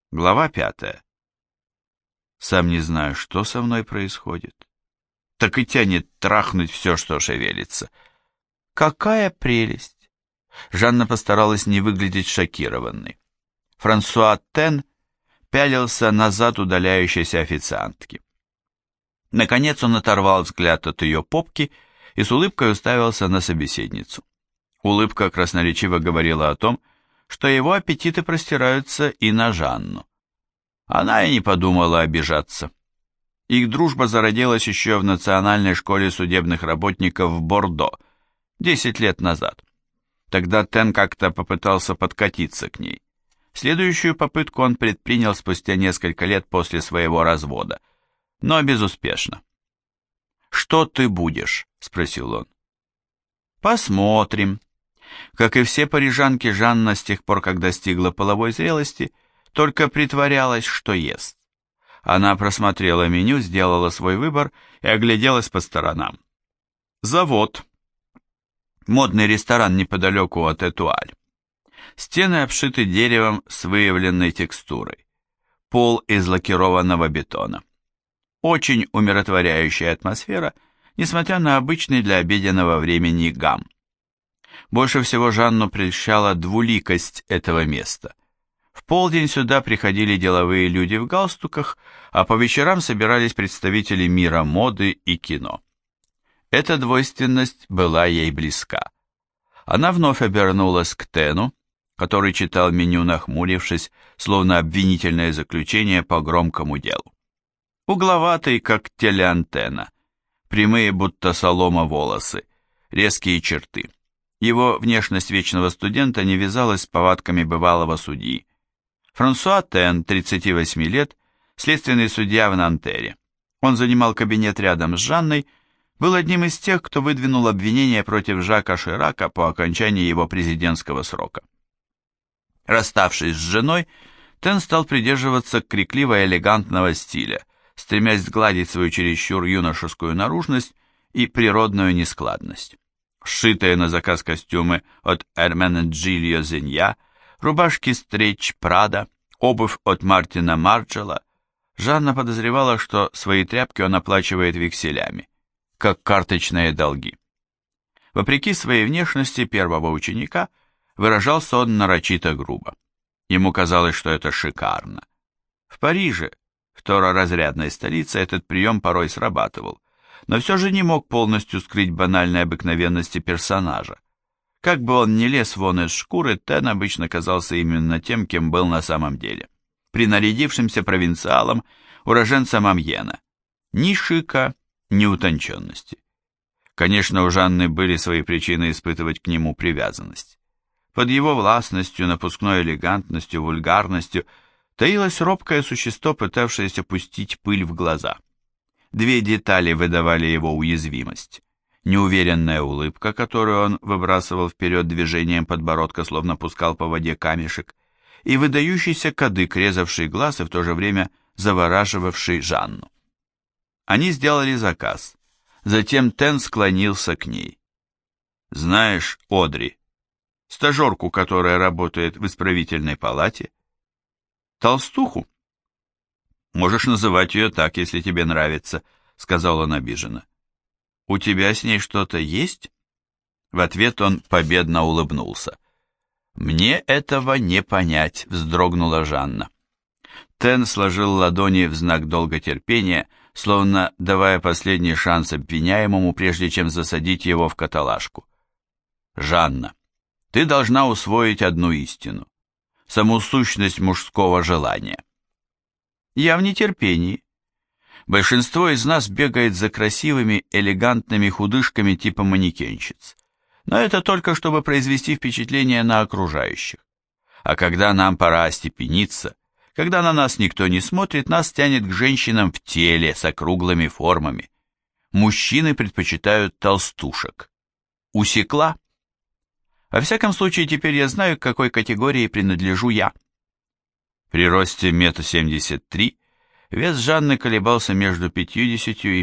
Глава 5. Сам не знаю, что со мной происходит. Так и тянет трахнуть все, что шевелится. Какая прелесть! Жанна постаралась не выглядеть шокированной. Франсуа Тен пялился назад удаляющейся официантки. Наконец он оторвал взгляд от ее попки и с улыбкой уставился на собеседницу. Улыбка красноречиво говорила о том, что его аппетиты простираются и на Жанну. Она и не подумала обижаться. Их дружба зародилась еще в Национальной школе судебных работников в Бордо, 10 лет назад. Тогда Тен как-то попытался подкатиться к ней. Следующую попытку он предпринял спустя несколько лет после своего развода, но безуспешно. «Что ты будешь?» — спросил он. «Посмотрим». Как и все парижанки, Жанна с тех пор, как достигла половой зрелости, только притворялась, что ест. Она просмотрела меню, сделала свой выбор и огляделась по сторонам. Завод. Модный ресторан неподалеку от Этуаль. Стены обшиты деревом с выявленной текстурой. Пол из лакированного бетона. Очень умиротворяющая атмосфера, несмотря на обычный для обеденного времени гам. Больше всего Жанну прельщала двуликость этого места. В полдень сюда приходили деловые люди в галстуках, а по вечерам собирались представители мира моды и кино. Эта двойственность была ей близка. Она вновь обернулась к Тену, который читал меню, нахмурившись, словно обвинительное заключение по громкому делу. Угловатый, как телеантенна, прямые, будто солома, волосы, резкие черты. Его внешность вечного студента не вязалась с повадками бывалого судьи. Франсуа Тен, 38 лет, следственный судья в Нантере. Он занимал кабинет рядом с Жанной, был одним из тех, кто выдвинул обвинение против Жака Ширака по окончании его президентского срока. Расставшись с женой, Тен стал придерживаться крикливо-элегантного стиля, стремясь сгладить свою чересчур юношескую наружность и природную нескладность. Сшитые на заказ костюмы от Эрменеджильо Зенья, рубашки стрейч Прада, обувь от Мартина Марджела. Жанна подозревала, что свои тряпки он оплачивает векселями, как карточные долги. Вопреки своей внешности первого ученика, выражался он нарочито грубо. Ему казалось, что это шикарно. В Париже, второразрядной столице, этот прием порой срабатывал, но все же не мог полностью скрыть банальной обыкновенности персонажа. Как бы он ни лез вон из шкуры, Тен обычно казался именно тем, кем был на самом деле. Принарядившимся провинциалом, уроженцем Амьена. Ни шика, ни утонченности. Конечно, у Жанны были свои причины испытывать к нему привязанность. Под его властностью, напускной элегантностью, вульгарностью таилось робкое существо, пытавшееся пустить пыль в глаза. Две детали выдавали его уязвимость. Неуверенная улыбка, которую он выбрасывал вперед движением подбородка, словно пускал по воде камешек, и выдающийся кадык, резавший глаз и в то же время завораживавший Жанну. Они сделали заказ. Затем Тен склонился к ней. «Знаешь, Одри, стажерку, которая работает в исправительной палате? Толстуху?» «Можешь называть ее так, если тебе нравится», — сказал он обиженно. «У тебя с ней что-то есть?» В ответ он победно улыбнулся. «Мне этого не понять», — вздрогнула Жанна. Тен сложил ладони в знак долготерпения, словно давая последний шанс обвиняемому, прежде чем засадить его в каталажку. «Жанна, ты должна усвоить одну истину, саму сущность мужского желания». «Я в нетерпении. Большинство из нас бегает за красивыми, элегантными худышками типа манекенщиц. Но это только чтобы произвести впечатление на окружающих. А когда нам пора остепениться, когда на нас никто не смотрит, нас тянет к женщинам в теле с округлыми формами. Мужчины предпочитают толстушек. Усекла? Во всяком случае, теперь я знаю, к какой категории принадлежу я». При росте 1,73 м вес Жанны колебался между 50 и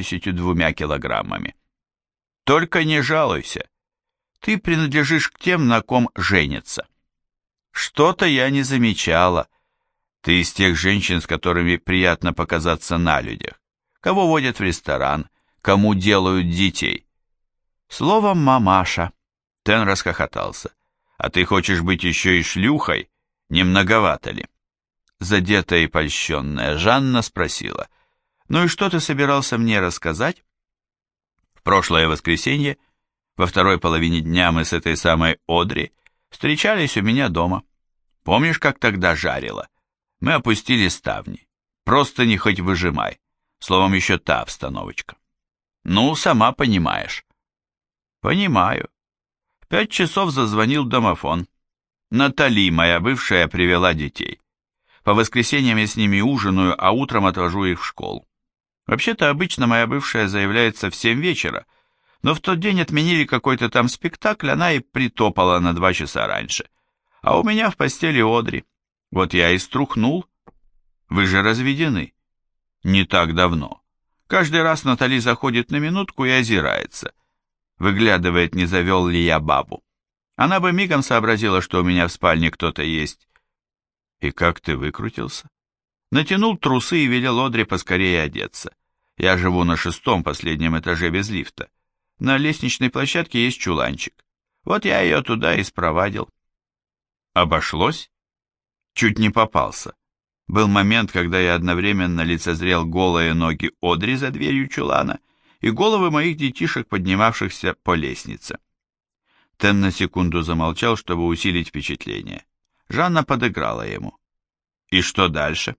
52 килограммами. «Только не жалуйся. Ты принадлежишь к тем, на ком женятся». «Что-то я не замечала. Ты из тех женщин, с которыми приятно показаться на людях. Кого водят в ресторан, кому делают детей. Словом, мамаша. Тен расхохотался. А ты хочешь быть еще и шлюхой? Не многовато ли? Задетая и польщенная Жанна спросила: «Ну и что ты собирался мне рассказать?» В прошлое воскресенье, во второй половине дня мы с этой самой Одри встречались у меня дома. Помнишь, как тогда жарило? Мы опустили ставни. Просто не хоть выжимай. Словом, еще та обстановочка. Ну, сама понимаешь. Понимаю. В 5 часов зазвонил домофон. Натали, моя бывшая, привела детей. По воскресеньям я с ними ужинаю, а утром отвожу их в школу. Вообще-то обычно моя бывшая заявляется в 7 вечера, но в тот день отменили какой-то там спектакль, она и притопала на 2 часа раньше. А у меня в постели Одри. Вот я и струхнул. Вы же разведены. Не так давно. Каждый раз Натали заходит на минутку и озирается. Выглядывает, не завел ли я бабу. Она бы мигом сообразила, что у меня в спальне кто-то есть. И как ты выкрутился? Натянул трусы и велел Одри поскорее одеться. Я живу на 6-м, последнем этаже без лифта. На лестничной площадке есть чуланчик. Вот я ее туда и спровадил. Обошлось? Чуть не попался. Был момент, когда я одновременно лицезрел голые ноги Одри за дверью чулана и головы моих детишек, поднимавшихся по лестнице. Тен на секунду замолчал, чтобы усилить впечатление. Жанна подыграла ему. И что дальше?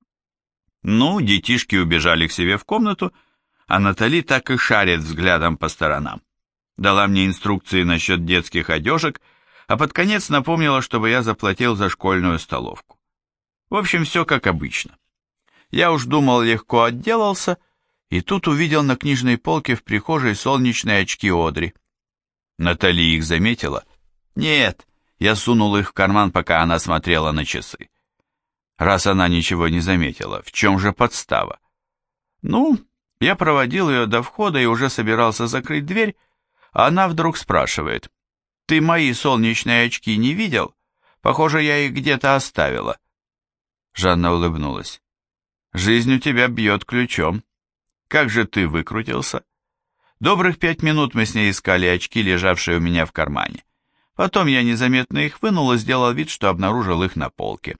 Ну, детишки убежали к себе в комнату, а Натали так и шарит взглядом по сторонам. Дала мне инструкции насчет детских одежек, а под конец напомнила, чтобы я заплатил за школьную столовку. В общем, все как обычно. Я уж думал, легко отделался, и тут увидел на книжной полке в прихожей солнечные очки Одри. Натали их заметила? Нет, я сунул их в карман, пока она смотрела на часы. Раз она ничего не заметила, в чем же подстава? Ну, я проводил ее до входа и уже собирался закрыть дверь, а она вдруг спрашивает: «Ты мои солнечные очки не видел? Похоже, я их где-то оставила». Жанна улыбнулась. «Жизнь у тебя бьет ключом. Как же ты выкрутился?» Добрых 5 минут мы с ней искали очки, лежавшие у меня в кармане. Потом я незаметно их вынул и сделал вид, что обнаружил их на полке.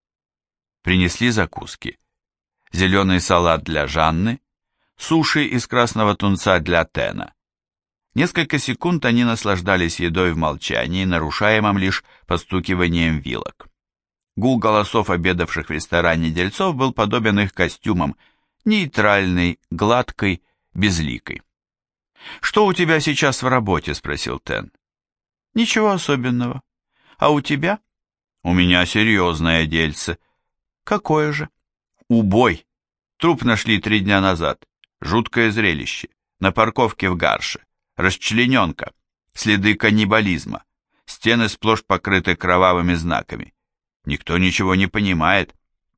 Принесли закуски. Зеленый салат для Жанны, суши из красного тунца для Тена. Несколько секунд они наслаждались едой в молчании, нарушаемом лишь постукиванием вилок. Гул голосов обедавших в ресторане дельцов был подобен их костюмам, нейтральный, гладкий, безликий. «Что у тебя сейчас в работе?» — спросил Тен. «Ничего особенного. А у тебя?» «У меня серьезное дельце». «Какое же?» «Убой. Труп нашли 3 дня назад. Жуткое зрелище. На парковке в Гарше. Расчлененка. Следы каннибализма. Стены сплошь покрыты кровавыми знаками. Никто ничего не понимает».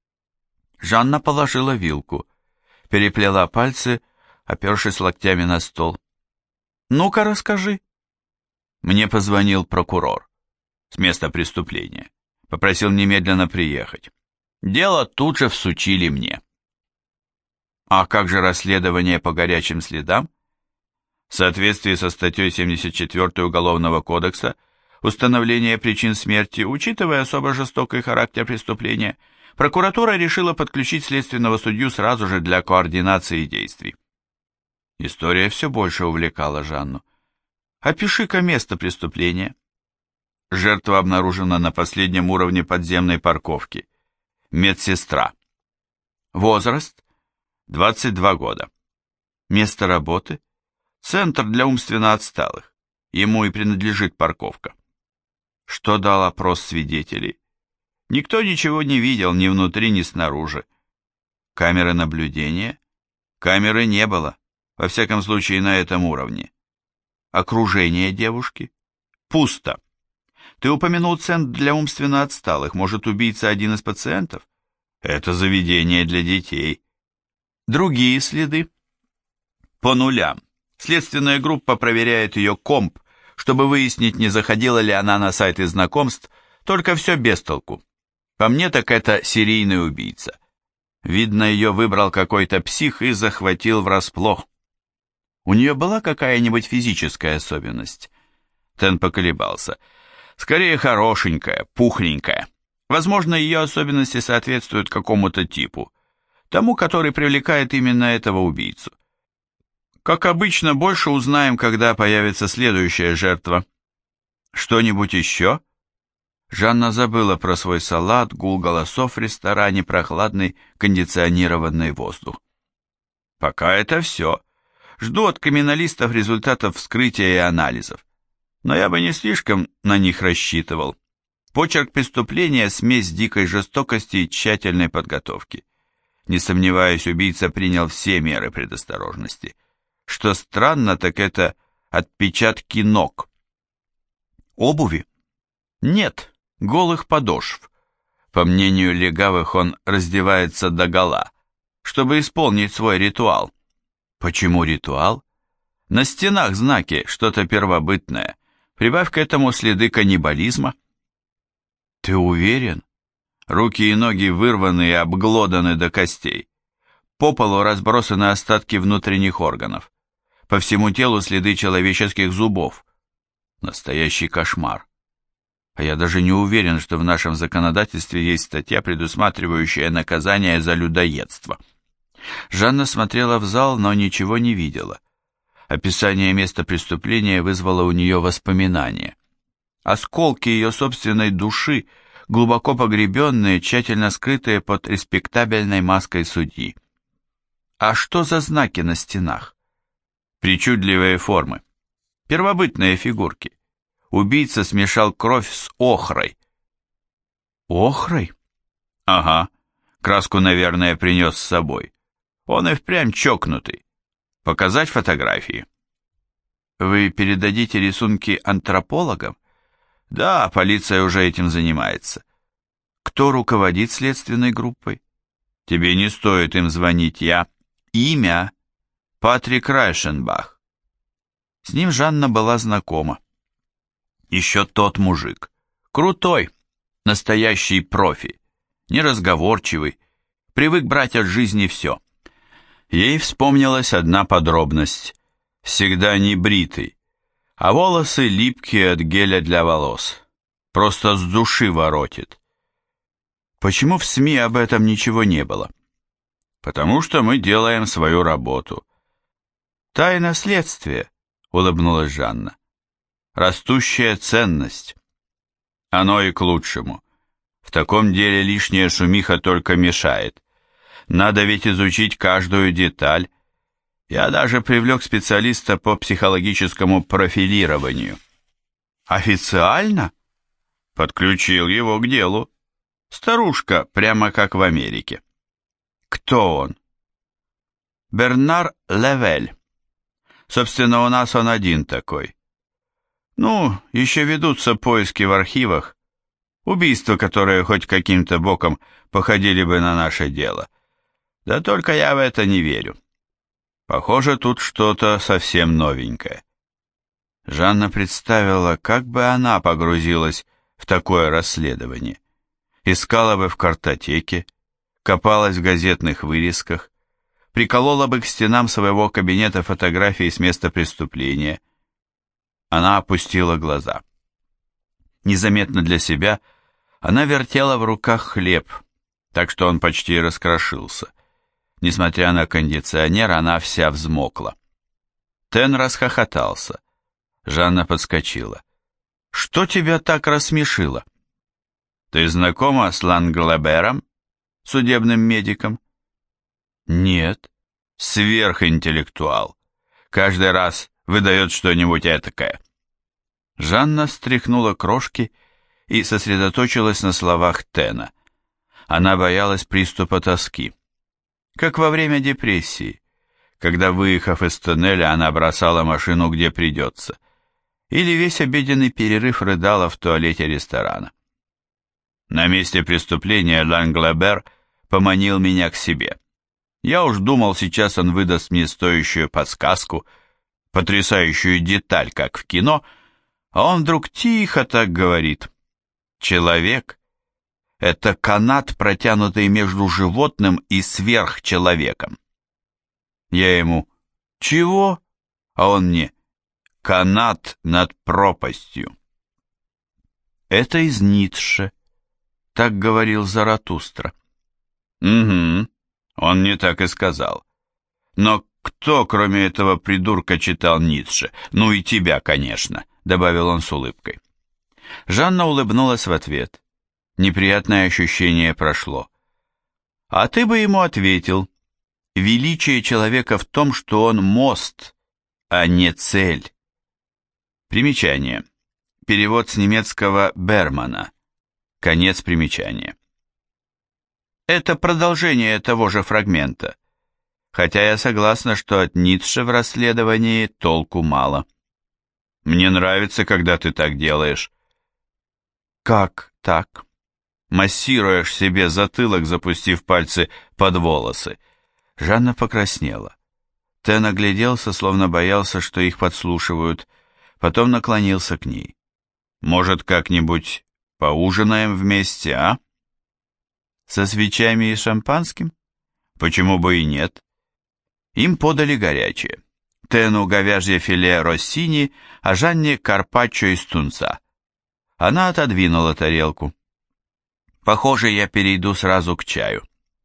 Жанна положила вилку, переплела пальцы, опершись локтями на стол. «Ну-ка, расскажи». Мне позвонил прокурор с места преступления. Попросил немедленно приехать. Дело тут же всучили мне. А как же расследование по горячим следам? В соответствии со статьей 74 Уголовного кодекса, установление причин смерти, учитывая особо жестокий характер преступления, прокуратура решила подключить следственного судью сразу же для координации действий. История все больше увлекала Жанну. «Опиши-ка место преступления». Жертва обнаружена на последнем уровне подземной парковки. Медсестра. Возраст? 22 года. Место работы? Центр для умственно отсталых. Ему и принадлежит парковка. Что дал опрос свидетелей? Никто ничего не видел ни внутри, ни снаружи. Камеры наблюдения? Камеры не было, во всяком случае на этом уровне. Окружение девушки? Пусто. Ты упомянул центр для умственно отсталых. Может, убийца один из пациентов? Это заведение для детей. Другие следы? По нулям. Следственная группа проверяет ее комп, чтобы выяснить, не заходила ли она на сайты знакомств, только все без толку. По мне так это серийный убийца. Видно, ее выбрал какой-то псих и захватил врасплох. У нее была какая-нибудь физическая особенность? Тен поколебался. Скорее хорошенькая, пухленькая. Возможно, ее особенности соответствуют какому-то типу, тому, который привлекает именно этого убийцу. Как обычно, больше узнаем, когда появится следующая жертва. Что-нибудь еще? Жанна забыла про свой салат, гул голосов в ресторане, прохладный кондиционированный воздух. Пока это все. Жду от криминалистов результатов вскрытия и анализов. Но я бы не слишком на них рассчитывал. Почерк преступления – смесь дикой жестокости и тщательной подготовки. Не сомневаюсь, убийца принял все меры предосторожности. Что странно, так это отпечатки ног. Обуви? Нет, голых подошв. По мнению легавых, он раздевается догола, чтобы исполнить свой ритуал. Почему ритуал? На стенах знаки, что-то первобытное. Прибавь к этому следы каннибализма. Ты уверен? Руки и ноги вырваны и обглоданы до костей. По полу разбросаны остатки внутренних органов. По всему телу следы человеческих зубов. Настоящий кошмар. А я даже не уверен, что в нашем законодательстве есть статья, предусматривающая наказание за людоедство. Жанна смотрела в зал, но ничего не видела. Описание места преступления вызвало у нее воспоминания. Осколки ее собственной души, глубоко погребенные, тщательно скрытые под респектабельной маской судьи. А что за знаки на стенах? Причудливые формы. Первобытные фигурки. Убийца смешал кровь с охрой. Охрой? Ага. Краску, наверное, принес с собой. Он и впрямь чокнутый. Показать фотографии? Вы передадите рисунки антропологам? Да, полиция уже этим занимается. Кто руководит следственной группой? Тебе не стоит им звонить, я. Имя? Патрик Райшенбах. С ним Жанна была знакома. Еще тот мужик. Крутой, настоящий профи. Неразговорчивый, привык брать от жизни все. Ей вспомнилась одна подробность. Всегда не бритый, а волосы липкие от геля для волос. Просто с души воротит. Почему в СМИ об этом ничего не было? Потому что мы делаем свою работу. Тайна следствия, улыбнулась Жанна. Растущая ценность. Оно и к лучшему. В таком деле лишняя шумиха только мешает. Надо ведь изучить каждую деталь. Я даже привлек специалиста по психологическому профилированию. Официально? Подключил его к делу. Старушка, прямо как в Америке. Кто он? Бернар Левель. Собственно, у нас он один такой. Ну, еще ведутся поиски в архивах. Убийства, которые хоть каким-то боком походили бы на наше дело. Да только я в это не верю. Похоже, тут что-то совсем новенькое. Жанна представила, как бы она погрузилась в такое расследование. Искала бы в картотеке, копалась в газетных вырезках, приколола бы к стенам своего кабинета фотографии с места преступления. Она опустила глаза. Незаметно для себя она вертела в руках хлеб, так что он почти раскрошился. Несмотря на кондиционер, она вся взмокла. Тен расхохотался. Жанна подскочила. «Что тебя так рассмешило?» «Ты знакома с Ланглебером, судебным медиком?» «Нет». «Сверхинтеллектуал. Каждый раз выдает что-нибудь этакое». Жанна стряхнула крошки и сосредоточилась на словах Тена. Она боялась приступа тоски. Как во время депрессии, когда, выехав из тоннеля, она бросала машину где придется, или весь обеденный перерыв рыдала в туалете ресторана. На месте преступления Ланглебер поманил меня к себе. Я уж думал, сейчас он выдаст мне стоящую подсказку, потрясающую деталь, как в кино, а он вдруг тихо так говорит. «Человек Это канат, протянутый между животным и сверхчеловеком. Я ему: чего? А он мне: канат над пропастью. Это из Ницше. Так говорил Заратустра. Угу, он не так и сказал. Но кто, кроме этого придурка, читал Ницше? Ну и тебя, конечно, добавил он с улыбкой. Жанна улыбнулась в ответ. Неприятное ощущение прошло. А ты бы ему ответил: величие человека в том, что он мост, а не цель. Примечание. Перевод с немецкого Бермана. Конец примечания. Это продолжение того же фрагмента, хотя я согласна, что от Ницше в расследовании толку мало. Мне нравится, когда ты так делаешь. Как так? Массируешь себе затылок, запустив пальцы под волосы. Жанна покраснела. Тен огляделся, словно боялся, что их подслушивают, потом наклонился к ней. Может, как-нибудь поужинаем вместе, а? Со свечами и шампанским? Почему бы и нет? Им подали горячее. Тену говяжье филе россини, а Жанне карпаччо из тунца. Она отодвинула тарелку. Похоже, я перейду сразу к чаю.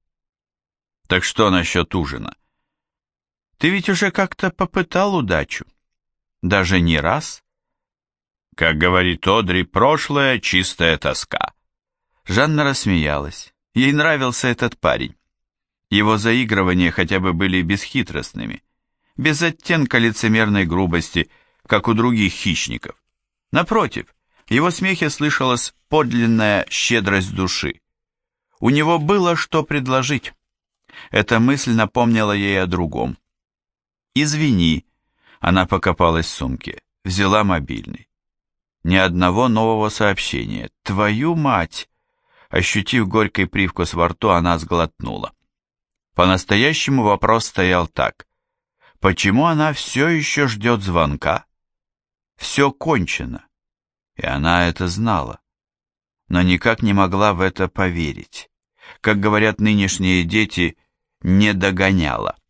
Так что насчет ужина? Ты ведь уже как-то попытал удачу. Даже не раз. Как говорит Одри, прошлое — чистая тоска. Жанна рассмеялась. Ей нравился этот парень. Его заигрывания хотя бы были бесхитростными, без оттенка лицемерной грубости, как у других хищников. Напротив, в его смехе слышалась подлинная щедрость души. У него было что предложить. Эта мысль напомнила ей о другом. «Извини», — она покопалась в сумке, взяла мобильный. Ни одного нового сообщения. «Твою мать!» Ощутив горький привкус во рту, она сглотнула. По-настоящему вопрос стоял так. Почему она все еще ждет звонка? Все кончено. И она это знала. Но никак не могла в это поверить. Как говорят нынешние дети, не догоняла.